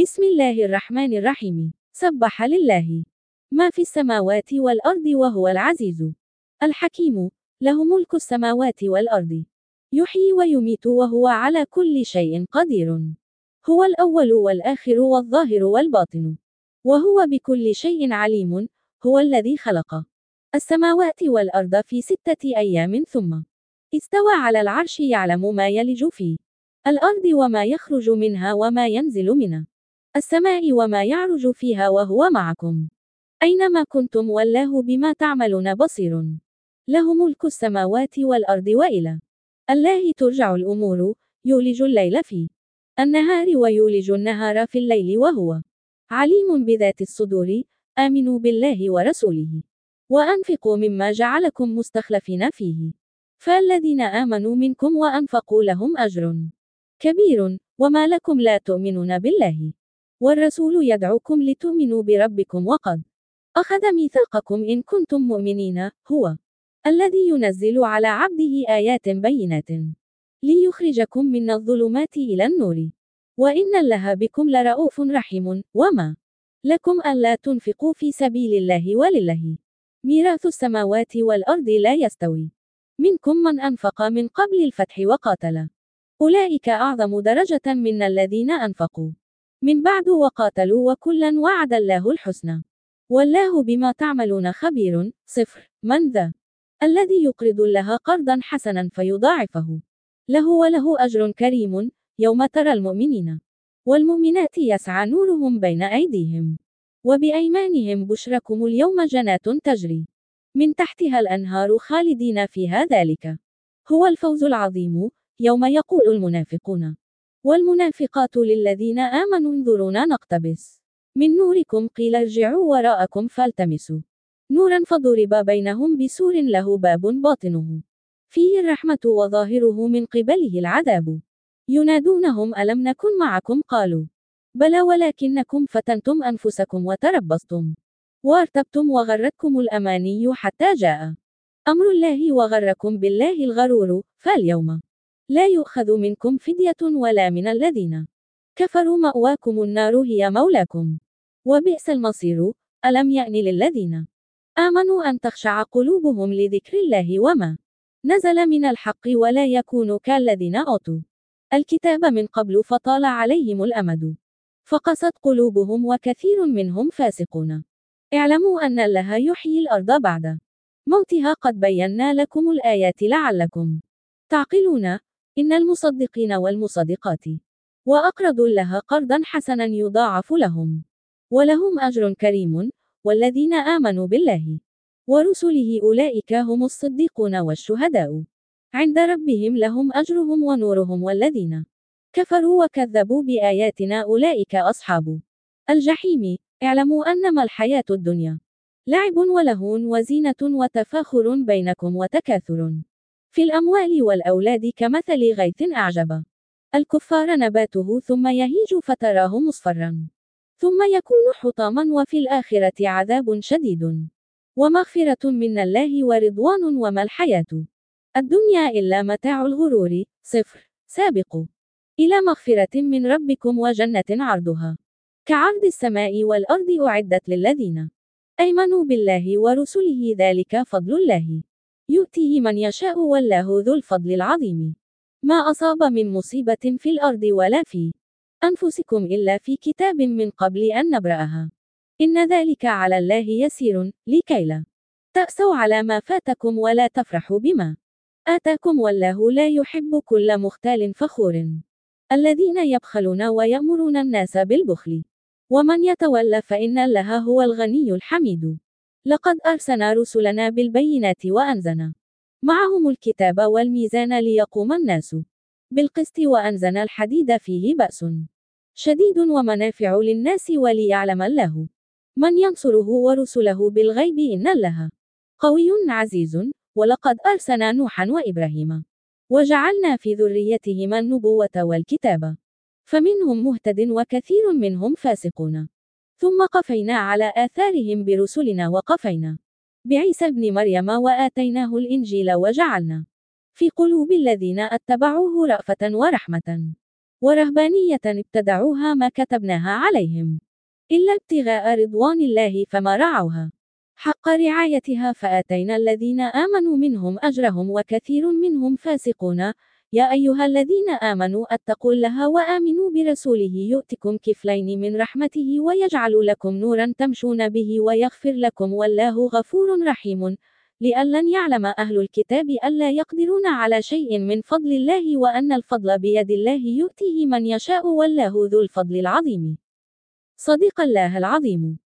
بسم الله الرحمن الرحيم. سبح لله ما في السماوات والأرض وهو العزيز الحكيم. له ملك السماوات والأرض، يحيي ويميت وهو على كل شيء قدير. هو الأول والآخر والظاهر والباطن، وهو بكل شيء عليم. هو الذي خلق السماوات والأرض في 6 أيام ثم استوى على العرش، يعلم ما يلج في الأرض وما يخرج منها وما ينزل من السماء وما يعرج فيها، وهو معكم أينما كنتم والله بما تعملون بصير. له ملك السماوات والأرض وإلى الله ترجع الأمور. يولج الليل في النهار ويولج النهار في الليل، وهو عليم بذات الصدور. آمنوا بالله ورسوله وأنفقوا مما جعلكم مستخلفين فيه، فالذين آمنوا منكم وأنفقوا لهم أجر كبير. وما لكم لا تؤمنون بالله والرسول يدعوكم لتؤمنوا بربكم وقد أخذ ميثاقكم إن كنتم مؤمنين. هو الذي ينزل على عبده آيات بينات ليخرجكم من الظلمات إلى النور، وإن الله بكم لرؤوف رحيم. وما لكم ألا تنفقوا في سبيل الله ولله ميراث السماوات والأرض، لا يستوي منكم من أنفق من قبل الفتح وقاتل، أولئك أعظم درجة من الذين أنفقوا من بعد وقاتلوا، وكلا وعد الله الحسنى والله بما تعملون خبير. من ذا الذي يقرض الله قرضا حسنا فيضاعفه له وله أجر كريم؟ يوم ترى المؤمنين والمؤمنات يسعى نورهم بين أيديهم وبأيمانهم بشركم اليوم جنات تجري من تحتها الأنهار خالدين فيها، ذلك هو الفوز العظيم. يوم يقول المنافقون والمنافقات للذين آمنوا انظرونا نقتبس من نوركم قيل ارجعوا وراءكم فالتمسوا نورا فضرب بينهم بسور له باب باطنه فيه الرحمة وظاهره من قبله العذاب. ينادونهم ألم نكن معكم؟ قالوا بلى ولكنكم فتنتم أنفسكم وتربصتم وارتبتم وغرتكم الأماني حتى جاء أمر الله وغركم بالله الغرور. فاليوم لا يؤخذ منكم فدية ولا من الذين كفروا، مأواكم النار هي مولاكم وبئس المصير. ألم يأن للذين آمنوا أن تخشع قلوبهم لذكر الله وما نزل من الحق ولا يكونوا كالذين أوتوا الكتاب من قبل فطال عليهم الأمد فقست قلوبهم وكثير منهم فاسقون. اعلموا أن الله يحيي الأرض بعد موتها قد بينا لكم الآيات لعلكم تعقلون. إن المصدقين والمصدقات وأقرضوا الله قرضا حسنا يضاعف لهم ولهم أجر كريم. والذين آمنوا بالله ورسله أولئك هم الصديقون والشهداء عند ربهم لهم أجرهم ونورهم، والذين كفروا وكذبوا بآياتنا أولئك أصحاب الجحيم. اعلموا أنما الحياة الدنيا لعب ولهو وزينة وتفاخر بينكم وتكاثر في الأموال والأولاد كمثل غيث أعجب الكفار نباته ثم يهيج فتراه مصفرا ثم يكون حطاما، وفي الآخرة عذاب شديد ومغفرة من الله ورضوان، وما الحياة الدنيا إلا متاع الغرور. سابقوا إلى مغفرة من ربكم وجنة عرضها كعرض السماء والأرض أعدت للذين آمنوا بالله ورسله، ذلك فضل الله يؤتيه من يشاء والله ذو الفضل العظيم. ما أصاب من مصيبة في الأرض ولا في أنفسكم إلا في كتاب من قبل أن نبرأها إن ذلك على الله يسير. لكي لا تأسوا على ما فاتكم ولا تفرحوا بما آتاكم، والله لا يحب كل مختال فخور. الذين يبخلون ويأمرون الناس بالبخل ومن يتولى فإن الله هو الغني الحميد. لقد أرسلنا رسلنا بالبينات وأنزلنا معهم الكتاب والميزان ليقوم الناس بالقسط، وأنزلنا الحديد فيه بأس شديد ومنافع للناس وليعلم الله من ينصره ورسله بالغيب إن الله قوي عزيز. ولقد أرسلنا نوحا وإبراهيم وجعلنا في ذريتهما النبوة والكتاب، فمنهم مهتد وكثير منهم فاسقون. ثم قفينا على آثارهم برسلنا وقفينا بعيسى ابن مريم وآتيناه الإنجيل وجعلنا في قلوب الذين اتبعوه رأفة ورحمة ورهبانية ابتدعوها ما كتبناها عليهم إلا ابتغاء رضوان الله فما رعوها حق رعايتها فآتينا الذين آمنوا منهم أجرهم وكثير منهم فاسقون. يا أيها الذين آمنوا اتقوا الله وآمنوا برسوله يؤتكم كفلين من رحمته ويجعل لكم نورا تمشون به ويغفر لكم والله غفور رحيم. لئلا يعلم أهل الكتاب ألا يقدرون على شيء من فضل الله وأن الفضل بيد الله يؤتيه من يشاء والله ذو الفضل العظيم. صدق الله العظيم.